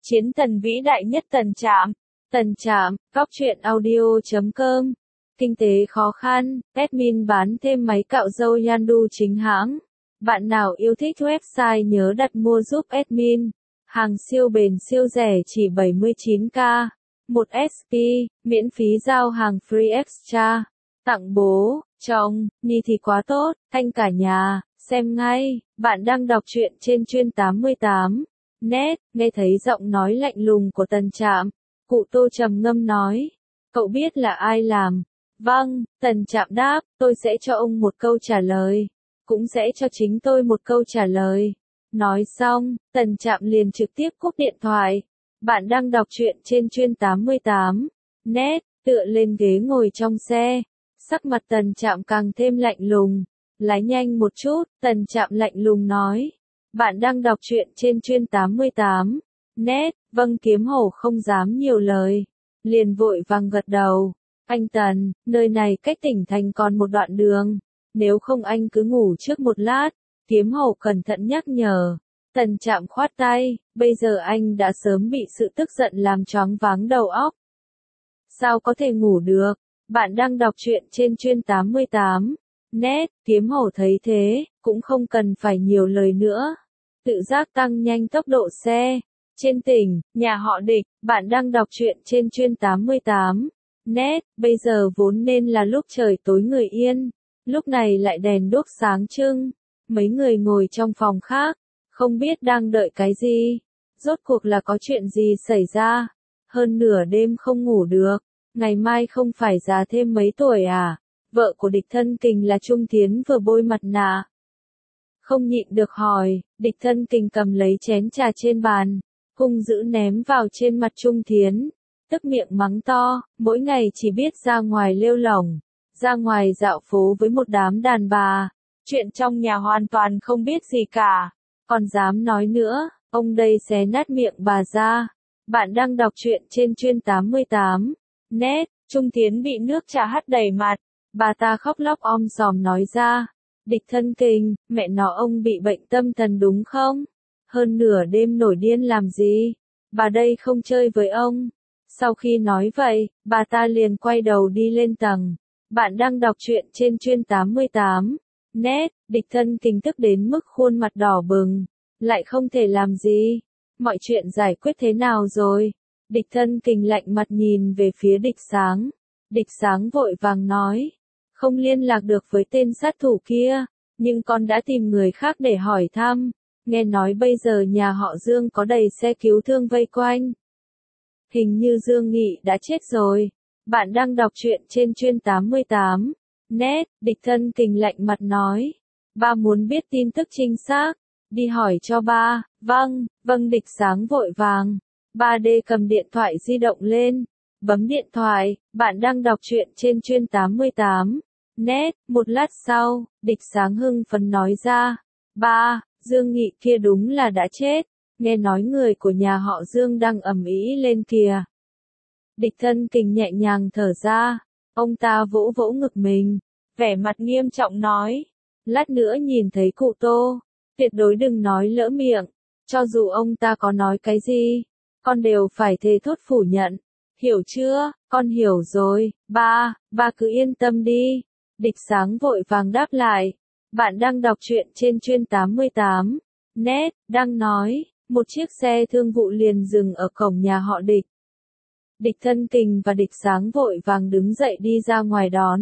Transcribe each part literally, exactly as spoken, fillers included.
Chiến thần vĩ đại nhất Tần Trạm. Tần Trạm, góc truyện audio chấm com. Kinh tế khó khăn, admin bán thêm máy cạo râu Yandu chính hãng. Bạn nào yêu thích website nhớ đặt mua giúp admin. Hàng siêu bền siêu rẻ chỉ bảy mươi chín k. một ét pê, miễn phí giao hàng free extra. Tặng bố, chồng, Nhi thì quá tốt, thanh cả nhà, xem ngay. Bạn đang đọc truyện trên chuyên tám mươi tám. Net, nghe thấy giọng nói lạnh lùng của Tần Trạm. Cụ Tô trầm ngâm nói. Cậu biết là ai làm? Vâng, Tần Trạm đáp, tôi sẽ cho ông một câu trả lời. Cũng sẽ cho chính tôi một câu trả lời. Nói xong, Tần Trạm liền trực tiếp cúp điện thoại. Bạn đang đọc truyện trên chuyên tám mươi tám. Net, tựa lên ghế ngồi trong xe. Sắc mặt Tần Trạm càng thêm lạnh lùng. Lái nhanh một chút, Tần Trạm lạnh lùng nói. Bạn đang đọc truyện trên chuyên tám mươi tám. Net, vâng Kiếm Hổ không dám nhiều lời. Liền vội vàng gật đầu. Anh Tần, nơi này cách tỉnh thành còn một đoạn đường. Nếu không anh cứ ngủ trước một lát. Kiếm Hổ cẩn thận nhắc nhở. Tần Trạm khoát tay, bây giờ anh đã sớm bị sự tức giận làm choáng váng đầu óc. Sao có thể ngủ được? Bạn đang đọc truyện trên chuyên tám mươi tám. Net, Kiếm Hổ thấy thế, cũng không cần phải nhiều lời nữa. Tự giác tăng nhanh tốc độ xe. Trên tỉnh, nhà họ Địch, bạn đang đọc truyện trên chuyên tám mươi tám. Net, bây giờ vốn nên là lúc trời tối người yên. Lúc này lại đèn đuốc sáng trưng. Mấy người ngồi trong phòng khác, không biết đang đợi cái gì. Rốt cuộc là có chuyện gì xảy ra. Hơn nửa đêm không ngủ được. Ngày mai không phải già thêm mấy tuổi à? Vợ của Địch Thân Kình là Trung Thiến vừa bôi mặt nạ. Không nhịn được hỏi, Địch Thân Kình cầm lấy chén trà trên bàn, hung dữ ném vào trên mặt Trung Thiến, tức miệng mắng to, mỗi ngày chỉ biết ra ngoài lêu lổng, ra ngoài dạo phố với một đám đàn bà, chuyện trong nhà hoàn toàn không biết gì cả, còn dám nói nữa, ông đây xé nát miệng bà ra. Bạn đang đọc truyện trên chuyên tám mươi tám. Net, Trung Thiến bị nước trà hắt đầy mặt, bà ta khóc lóc om sòm nói ra. Địch Thân Kình, mẹ nó ông bị bệnh tâm thần đúng không? Hơn nửa đêm nổi điên làm gì? Bà đây không chơi với ông. Sau khi nói vậy, bà ta liền quay đầu đi lên tầng. Bạn đang đọc truyện trên chuyên tám mươi tám. Net, Địch Thân Kình tức đến mức khuôn mặt đỏ bừng. Lại không thể làm gì. Mọi chuyện giải quyết thế nào rồi? Địch Thân Kình lạnh mặt nhìn về phía Địch Sáng. Địch Sáng vội vàng nói. Không liên lạc được với tên sát thủ kia, nhưng con đã tìm người khác để hỏi thăm. Nghe nói bây giờ nhà họ Dương có đầy xe cứu thương vây quanh. Hình như Dương Nghị đã chết rồi. Bạn đang đọc truyện trên chuyên tám mươi tám. Net, Địch Thân Kình lạnh mặt nói. Ba muốn biết tin tức chính xác. Đi hỏi cho ba. Vâng, vâng Địch Sáng vội vàng. ba D cầm điện thoại di động lên. Bấm điện thoại, bạn đang đọc truyện trên chuyên tám mươi tám. Net, một lát sau, Địch Sáng hưng phấn nói ra. Ba, Dương Nghị kia đúng là đã chết. Nghe nói người của nhà họ Dương đang ầm ĩ lên kìa. Địch Thân Kình nhẹ nhàng thở ra. Ông ta vỗ vỗ ngực mình. Vẻ mặt nghiêm trọng nói. Lát nữa nhìn thấy cụ Tô. Tuyệt đối đừng nói lỡ miệng. Cho dù ông ta có nói cái gì, con đều phải thề thốt phủ nhận. Hiểu chưa? Con hiểu rồi. Ba, ba cứ yên tâm đi. Địch Sáng vội vàng đáp lại. Bạn đang đọc truyện trên chuyên tám mươi tám. Net, đang nói. Một chiếc xe thương vụ liền dừng ở cổng nhà họ Địch. Địch Thân Kình và Địch Sáng vội vàng đứng dậy đi ra ngoài đón.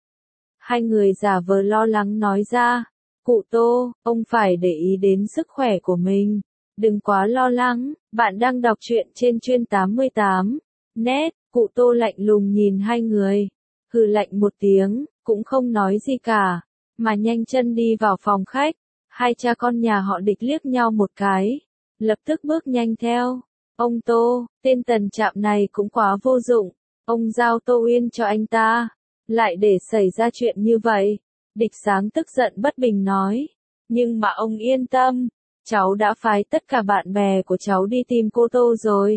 Hai người giả vờ lo lắng nói ra. Cụ Tô, ông phải để ý đến sức khỏe của mình. Đừng quá lo lắng. Bạn đang đọc truyện trên chuyên tám mươi tám. Net, cụ Tô lạnh lùng nhìn hai người. Hừ lạnh một tiếng, cũng không nói gì cả. Mà nhanh chân đi vào phòng khách. Hai cha con nhà họ Địch liếc nhau một cái. Lập tức bước nhanh theo. Ông Tô, tên Tần Trạm này cũng quá vô dụng. Ông giao Tô Uyên cho anh ta. Lại để xảy ra chuyện như vậy. Địch Sáng tức giận bất bình nói. Nhưng mà ông yên tâm. Cháu đã phái tất cả bạn bè của cháu đi tìm cô Tô rồi.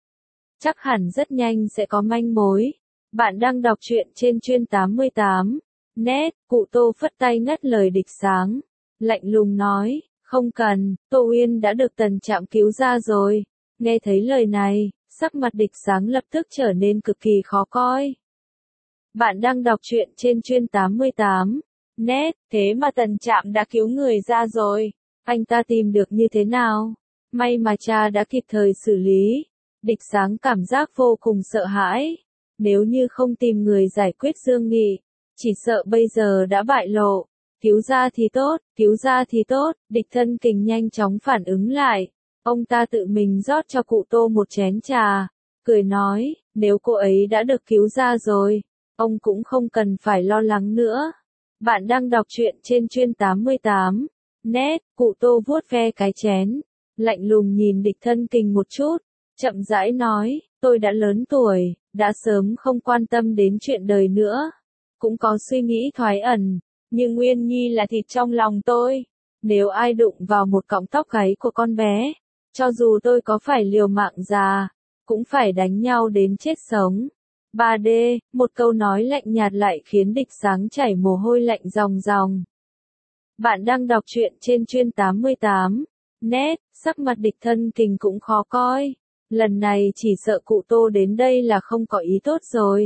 Chắc hẳn rất nhanh sẽ có manh mối. Bạn đang đọc truyện trên chuyên tám mươi tám. Net, cụ Tô phất tay ngắt lời Địch Sáng. Lạnh lùng nói, không cần, Tô Uyên đã được Tần Trạm cứu ra rồi. Nghe thấy lời này, sắc mặt Địch Sáng lập tức trở nên cực kỳ khó coi. Bạn đang đọc truyện trên chuyên tám mươi tám. Net, thế mà Tần Trạm đã cứu người ra rồi. Anh ta tìm được như thế nào? May mà cha đã kịp thời xử lý. Địch Sáng cảm giác vô cùng sợ hãi. Nếu như không tìm người giải quyết Dương Nghị, chỉ sợ bây giờ đã bại lộ. Cứu ra thì tốt, cứu ra thì tốt. Địch Thân Kình nhanh chóng phản ứng lại. Ông ta tự mình rót cho cụ Tô một chén trà, cười nói, nếu cô ấy đã được cứu ra rồi, ông cũng không cần phải lo lắng nữa. Bạn đang đọc truyện trên chuyên tám mươi tám. Net, cụ Tô vuốt ve cái chén, lạnh lùng nhìn Địch Thân Kình một chút, chậm rãi nói, tôi đã lớn tuổi, đã sớm không quan tâm đến chuyện đời nữa, cũng có suy nghĩ thoái ẩn, nhưng Nguyên Nhi là thịt trong lòng tôi. Nếu ai đụng vào một cọng tóc gáy của con bé, cho dù tôi có phải liều mạng già, cũng phải đánh nhau đến chết sống. ba D, một câu nói lạnh nhạt lại khiến Địch Sáng chảy mồ hôi lạnh ròng ròng. Bạn đang đọc truyện trên chuyên tám mươi tám. Net, sắc mặt Địch Thân Kình cũng khó coi. Lần này chỉ sợ cụ Tô đến đây là không có ý tốt rồi.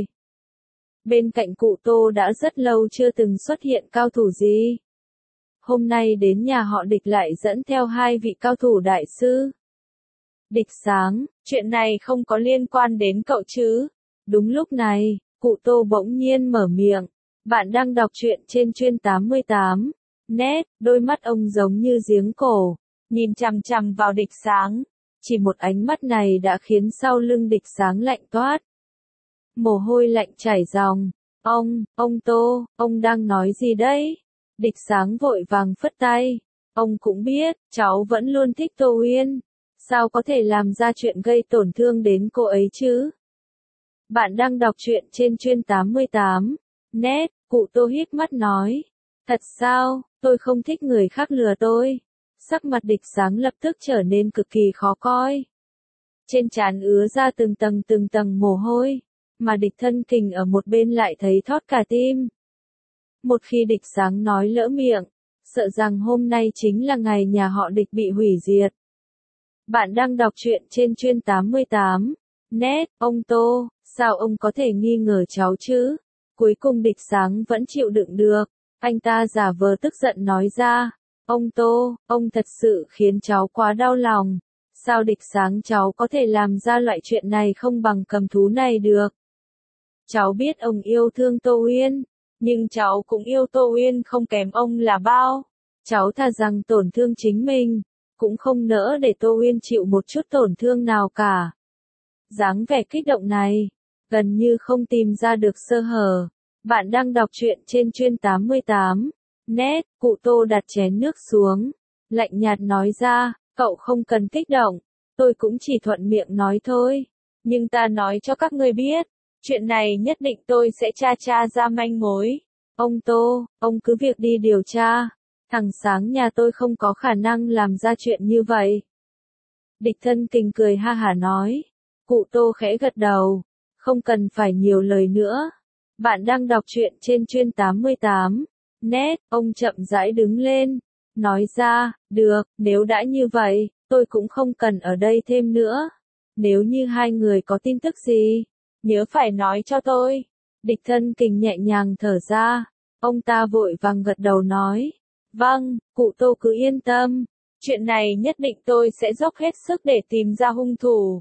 Bên cạnh cụ Tô đã rất lâu chưa từng xuất hiện cao thủ gì. Hôm nay đến nhà họ Địch lại dẫn theo hai vị cao thủ đại sư. Địch Sáng, chuyện này không có liên quan đến cậu chứ? Đúng lúc này, cụ Tô bỗng nhiên mở miệng. Bạn đang đọc truyện trên chuyên tám mươi tám. Net, đôi mắt ông giống như giếng cổ, nhìn chằm chằm vào Địch Sáng. Chỉ một ánh mắt này đã khiến sau lưng Địch Sáng lạnh toát. Mồ hôi lạnh chảy ròng. Ông, ông Tô, ông đang nói gì đấy? Địch Sáng vội vàng phất tay. Ông cũng biết, cháu vẫn luôn thích Tô Uyên. Sao có thể làm ra chuyện gây tổn thương đến cô ấy chứ? Bạn đang đọc truyện trên chuyên tám mươi tám. Net, cụ Tô híp mắt nói. Thật sao, tôi không thích người khác lừa tôi. Sắc mặt Địch Sáng lập tức trở nên cực kỳ khó coi. Trên trán ứa ra từng tầng từng tầng mồ hôi, mà Địch Thân Kình ở một bên lại thấy thót cả tim. Một khi Địch Sáng nói lỡ miệng, sợ rằng hôm nay chính là ngày nhà họ Địch bị hủy diệt. Bạn đang đọc truyện trên chuyên tám mươi tám. Net, ông Tô, sao ông có thể nghi ngờ cháu chứ? Cuối cùng Địch Sáng vẫn chịu đựng được. Anh ta giả vờ tức giận nói ra. Ông Tô, ông thật sự khiến cháu quá đau lòng. Sao Địch Sáng cháu có thể làm ra loại chuyện này không bằng cầm thú này được? Cháu biết ông yêu thương Tô Uyên, nhưng cháu cũng yêu Tô Uyên không kém ông là bao. Cháu thà rằng tổn thương chính mình, cũng không nỡ để Tô Uyên chịu một chút tổn thương nào cả. Dáng vẻ kích động này, gần như không tìm ra được sơ hở. Bạn đang đọc truyện trên chuyên tám mươi tám. Net, cụ Tô đặt chén nước xuống, lạnh nhạt nói ra, cậu không cần kích động, tôi cũng chỉ thuận miệng nói thôi. Nhưng ta nói cho các ngươi biết, chuyện này nhất định tôi sẽ tra tra ra manh mối. Ông Tô, ông cứ việc đi điều tra. Thằng Sáng nhà tôi không có khả năng làm ra chuyện như vậy. Địch Thân Kình cười ha hả nói. Cụ Tô khẽ gật đầu. Không cần phải nhiều lời nữa. Bạn đang đọc truyện trên chuyên tám mươi tám. Net, ông chậm rãi đứng lên. Nói ra, được, nếu đã như vậy, tôi cũng không cần ở đây thêm nữa. Nếu như hai người có tin tức gì, nhớ phải nói cho tôi. Địch Thân Kình nhẹ nhàng thở ra. Ông ta vội vàng gật đầu nói. Vâng, cụ Tô cứ yên tâm. Chuyện này nhất định tôi sẽ dốc hết sức để tìm ra hung thủ.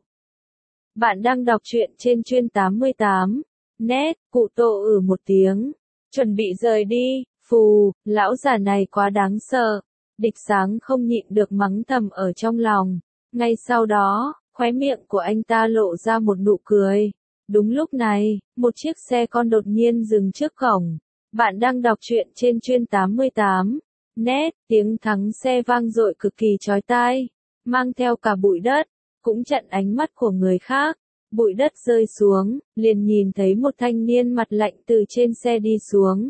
Bạn đang đọc truyện trên chuyên tám mươi tám. Net, cụ Tô ử một tiếng. Chuẩn bị rời đi. Phù, lão già này quá đáng sợ. Địch Sáng không nhịn được mắng thầm ở trong lòng. Ngay sau đó, khóe miệng của anh ta lộ ra một nụ cười. Đúng lúc này, một chiếc xe con đột nhiên dừng trước cổng. Bạn đang đọc truyện trên chuyên tám mươi tám. Net, tiếng thắng xe vang dội cực kỳ chói tai, mang theo cả bụi đất, cũng chặn ánh mắt của người khác. Bụi đất rơi xuống, liền nhìn thấy một thanh niên mặt lạnh từ trên xe đi xuống.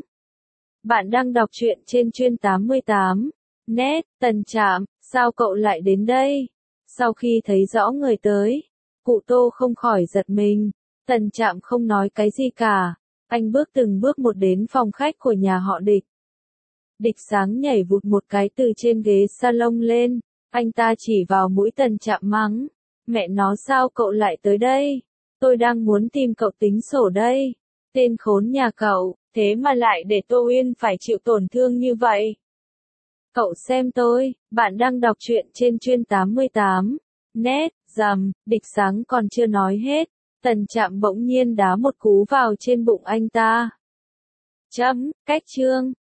Bạn đang đọc truyện trên chuyên tám mươi tám. Net, Tần Trạm, sao cậu lại đến đây? Sau khi thấy rõ người tới, cụ Tô không khỏi giật mình. Tần Trạm không nói cái gì cả. Anh bước từng bước một đến phòng khách của nhà họ Địch. Địch Sáng nhảy vụt một cái từ trên ghế salon lên. Anh ta chỉ vào mũi Tần Trạm mắng. Mẹ nó sao cậu lại tới đây? Tôi đang muốn tìm cậu tính sổ đây. Tên khốn nhà cậu, thế mà lại để Tô Uyên phải chịu tổn thương như vậy. Cậu xem tôi, bạn đang đọc truyện trên chuyên tám mươi tám. Net, dầm, địch sáng còn chưa nói hết. Tần Trạm bỗng nhiên đá một cú vào trên bụng anh ta. Chấm, cách chương.